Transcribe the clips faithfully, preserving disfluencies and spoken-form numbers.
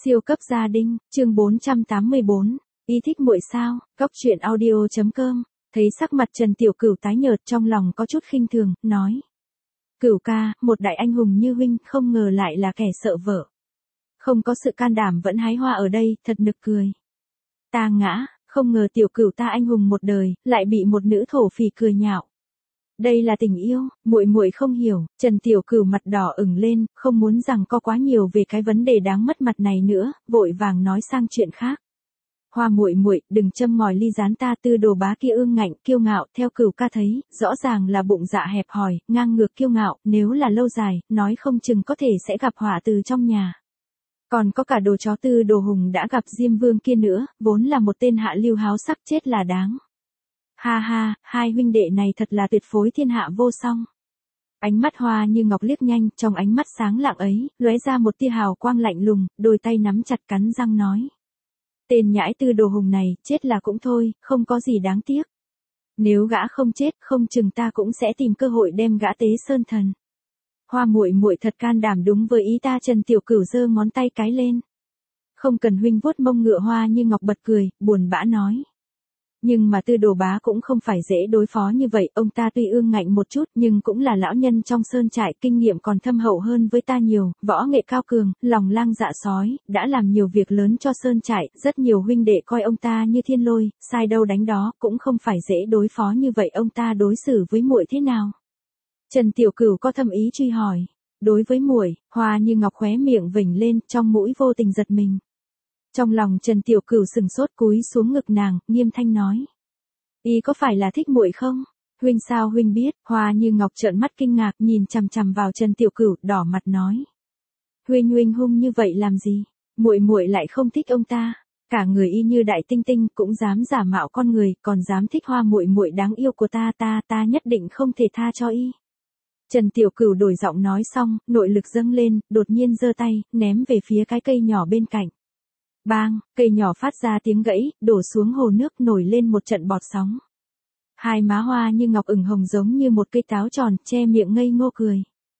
Siêu cấp gia đình, chương bốn trăm tám mươi bốn, y thích muội sao, Cóc truyện audio chấm com, thấy sắc mặt Trần Tiểu Cửu tái nhợt trong lòng có chút khinh thường, nói. Cửu ca, một đại anh hùng như huynh không ngờ lại là kẻ sợ vợ. Không có sự can đảm vẫn hái hoa ở đây, thật nực cười. Ta ngã, không ngờ Tiểu Cửu ta anh hùng một đời, lại bị một nữ thổ phỉ cười nhạo. Đây là tình yêu, muội muội không hiểu. Trần Tiểu Cửu mặt đỏ ửng lên, không muốn rằng có quá nhiều về cái vấn đề đáng mất mặt này nữa, vội vàng nói sang chuyện khác. Hoa muội muội, đừng châm ngòi ly gián ta. Tư Đồ bá kia ương ngạnh, kiêu ngạo, theo Cửu ca thấy, rõ ràng là bụng dạ hẹp hòi, ngang ngược kiêu ngạo, nếu là lâu dài, nói không chừng có thể sẽ gặp họa từ trong nhà. Còn có cả đồ chó Tư Đồ Hùng đã gặp Diêm Vương kia nữa, vốn là một tên hạ lưu háo sắc chết là đáng. Ha ha, hai huynh đệ này thật là tuyệt phối thiên hạ vô song. Ánh mắt Hoa Như Ngọc liếc nhanh, trong ánh mắt sáng lạng ấy, lóe ra một tia hào quang lạnh lùng, đôi tay nắm chặt cắn răng nói. Tên nhãi Tư Đồ Hùng này, chết là cũng thôi, không có gì đáng tiếc. Nếu gã không chết, không chừng ta cũng sẽ tìm cơ hội đem gã tế sơn thần. Hoa muội muội thật can đảm đúng với ý ta. Trần Tiểu Cửu giơ ngón tay cái lên. Không cần huynh vuốt mông ngựa. Hoa Như Ngọc bật cười, buồn bã nói. Nhưng mà Tư Đồ bá cũng không phải dễ đối phó như vậy, ông ta tuy ương ngạnh một chút nhưng cũng là lão nhân trong sơn trại, kinh nghiệm còn thâm hậu hơn với ta nhiều, võ nghệ cao cường, lòng lang dạ sói, đã làm nhiều việc lớn cho sơn trại, rất nhiều huynh đệ coi ông ta như thiên lôi, sai đâu đánh đó, cũng không phải dễ đối phó như vậy. Ông ta đối xử với muội thế nào? Trần Tiểu Cửu có thâm ý truy hỏi. Đối với muội, Hoa Như Ngọc khóe miệng vểnh lên, trong mũi vô tình giật mình. Trong lòng Trần Tiểu Cửu sừng sốt, cúi xuống ngực nàng, nghiêm thanh nói. Y có phải là thích muội không? Huynh sao huynh biết? Hoa Như Ngọc trợn mắt kinh ngạc, nhìn chằm chằm vào Trần Tiểu Cửu, đỏ mặt nói. Huynh huynh hung như vậy làm gì? Muội muội lại không thích ông ta. Cả người y như đại tinh tinh, cũng dám giả mạo con người, còn dám thích Hoa muội muội đáng yêu của ta. Ta ta nhất định không thể tha cho y. Trần Tiểu Cửu đổi giọng nói xong, nội lực dâng lên, đột nhiên giơ tay, ném về phía cái cây nhỏ bên cạnh. Bang, cây nhỏ phát ra tiếng gãy, đổ xuống hồ nước, nổi lên một trận bọt sóng. Hai má Hoa Như Ngọc ửng hồng giống như một cây táo tròn, che miệng ngây ngô cười.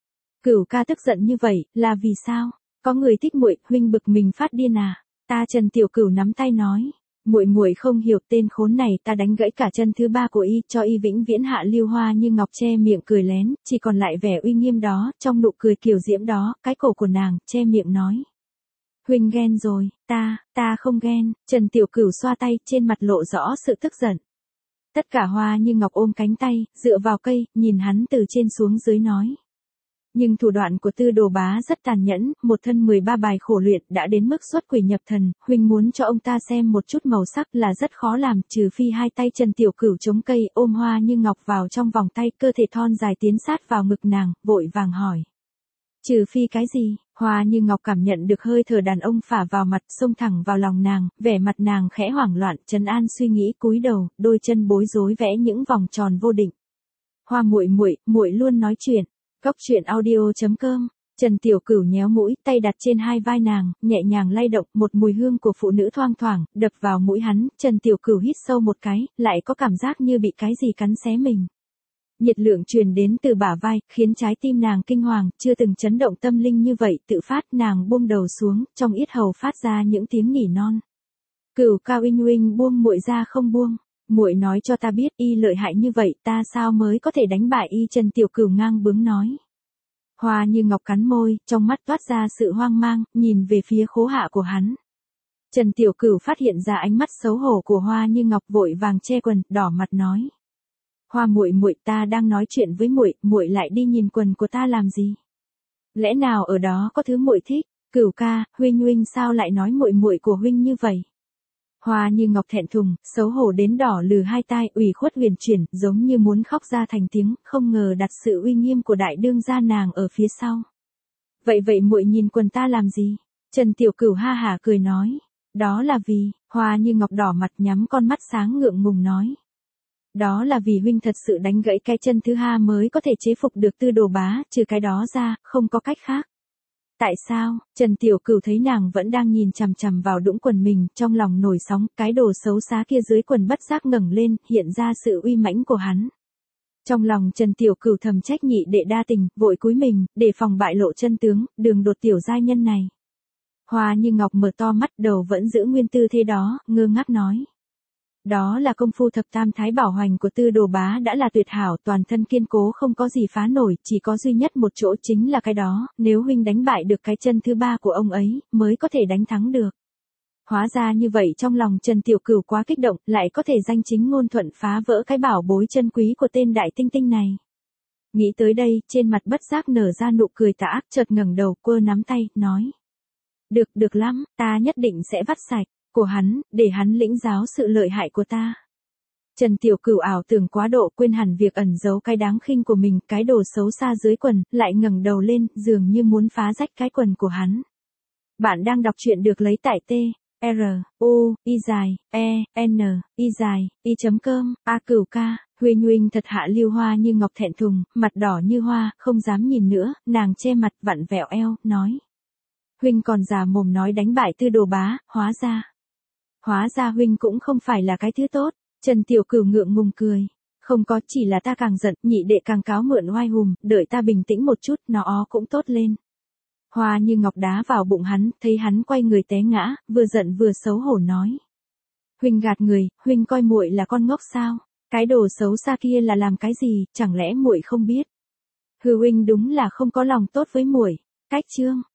Cửu ca tức giận như vậy, là vì sao? Có người thích muội, huynh bực mình phát điên à? Ta Trần Tiểu Cửu nắm tay nói. Muội muội không hiểu, tên khốn này ta đánh gãy cả chân thứ ba của y, cho y vĩnh viễn hạ lưu. Hoa Như Ngọc che miệng cười lén, chỉ còn lại vẻ uy nghiêm đó, trong nụ cười kiều diễm đó, cái cổ của nàng, che miệng nói. Huynh ghen rồi, ta, ta không ghen. Trần Tiểu Cửu xoa tay, trên mặt lộ rõ sự tức giận. Tất cả Hoa Như Ngọc ôm cánh tay, dựa vào cây, nhìn hắn từ trên xuống dưới nói. Nhưng thủ đoạn của Tư Đồ bá rất tàn nhẫn, một thân mười ba bài khổ luyện đã đến mức xuất quỷ nhập thần, huynh muốn cho ông ta xem một chút màu sắc là rất khó làm, trừ phi hai tay Trần Tiểu Cửu chống cây ôm Hoa Như Ngọc vào trong vòng tay, cơ thể thon dài tiến sát vào ngực nàng, vội vàng hỏi. Trừ phi cái gì? Hoa Như Ngọc cảm nhận được hơi thở đàn ông phả vào mặt, xông thẳng vào lòng nàng, vẻ mặt nàng khẽ hoảng loạn, trấn an suy nghĩ, cúi đầu, đôi chân bối rối vẽ những vòng tròn vô định. Hoa muội muội, muội luôn nói chuyện. Cóc truyện audio chấm com. Trần Tiểu Cửu nhéo mũi, tay đặt trên hai vai nàng, nhẹ nhàng lay động, một mùi hương của phụ nữ thoang thoảng đập vào mũi hắn. Trần Tiểu Cửu hít sâu một cái, lại có cảm giác như bị cái gì cắn xé mình. Nhiệt lượng truyền đến từ bả vai, khiến trái tim nàng kinh hoàng, chưa từng chấn động tâm linh như vậy, tự phát nàng buông đầu xuống, trong yết hầu phát ra những tiếng nỉ non. Cửu cao Uynh Uynh buông muội ra không buông. Muội nói cho ta biết, y lợi hại như vậy, ta sao mới có thể đánh bại y? Trần Tiểu Cửu ngang bướng nói. Hoa Như Ngọc cắn môi, trong mắt toát ra sự hoang mang, nhìn về phía khố hạ của hắn. Trần Tiểu Cửu phát hiện ra ánh mắt xấu hổ của Hoa Như Ngọc, vội vàng che quần, đỏ mặt nói. Hoa muội muội, ta đang nói chuyện với muội, muội lại đi nhìn quần của ta làm gì? Lẽ nào ở đó có thứ muội thích? Cửu ca, huynh huynh sao lại nói muội muội của huynh như vậy? Hoa Như Ngọc thẹn thùng, xấu hổ đến đỏ lừ hai tai, ủy khuất huyền chuyển, giống như muốn khóc ra thành tiếng, không ngờ đặt sự uy nghiêm của đại đương gia nàng ở phía sau. Vậy vậy muội nhìn quần ta làm gì? Trần Tiểu Cửu ha hả cười nói. Đó là vì, Hoa Như Ngọc đỏ mặt nhắm con mắt sáng ngượng ngùng nói. Đó là vì huynh thật sự đánh gãy cái chân thứ hai mới có thể chế phục được Tư Đồ bá, trừ cái đó ra, không có cách khác. Tại sao? Trần Tiểu Cửu thấy nàng vẫn đang nhìn chằm chằm vào đũng quần mình, trong lòng nổi sóng, cái đồ xấu xá kia dưới quần bất giác ngẩng lên, hiện ra sự uy mãnh của hắn. Trong lòng Trần Tiểu Cửu thầm trách nhị đệ đa tình, vội cúi mình, để phòng bại lộ chân tướng, đường đột tiểu giai nhân này. Hoa Như Ngọc mở to mắt, đầu vẫn giữ nguyên tư thế đó, ngơ ngác nói. Đó là công phu thập tam thái bảo hoành của Tư Đồ Bá đã là tuyệt hảo, toàn thân kiên cố không có gì phá nổi, chỉ có duy nhất một chỗ chính là cái đó, nếu huynh đánh bại được cái chân thứ ba của ông ấy, mới có thể đánh thắng được. Hóa ra như vậy, trong lòng Trần Tiểu Cửu quá kích động, lại có thể danh chính ngôn thuận phá vỡ cái bảo bối chân quý của tên đại tinh tinh này. Nghĩ tới đây, trên mặt bất giác nở ra nụ cười tà ác, chợt ngẩng đầu, quơ nắm tay, nói. Được, được lắm, ta nhất định sẽ vắt sạch của hắn, để hắn lĩnh giáo sự lợi hại của ta. Trần Tiểu Cửu ảo tưởng quá độ, quên hẳn việc ẩn giấu cái đáng khinh của mình, cái đồ xấu xa dưới quần, lại ngẩng đầu lên, dường như muốn phá rách cái quần của hắn. Bạn đang đọc truyện được lấy tại T, R, U, Y dài, E, N, Y dài, Y chấm cơm, A Cửu ca. Huynh huynh thật hạ lưu. Hoa Như Ngọc thẹn thùng, mặt đỏ như hoa, không dám nhìn nữa, nàng che mặt vặn vẹo eo, nói. Huynh còn già mồm nói đánh bại Tư Đồ Bá, hóa ra. Hóa ra huynh cũng không phải là cái thứ tốt. Trần Tiểu Cửu ngượng ngùng cười. Không có, chỉ là ta càng giận, nhị đệ càng cáo mượn oai hùm, đợi ta bình tĩnh một chút, nó cũng tốt lên. Hoa Như Ngọc đá vào bụng hắn, thấy hắn quay người té ngã, vừa giận vừa xấu hổ nói. Huynh gạt người, huynh coi muội là con ngốc sao? Cái đồ xấu xa kia là làm cái gì, chẳng lẽ muội không biết? Hư huynh đúng là không có lòng tốt với muội. Cách chương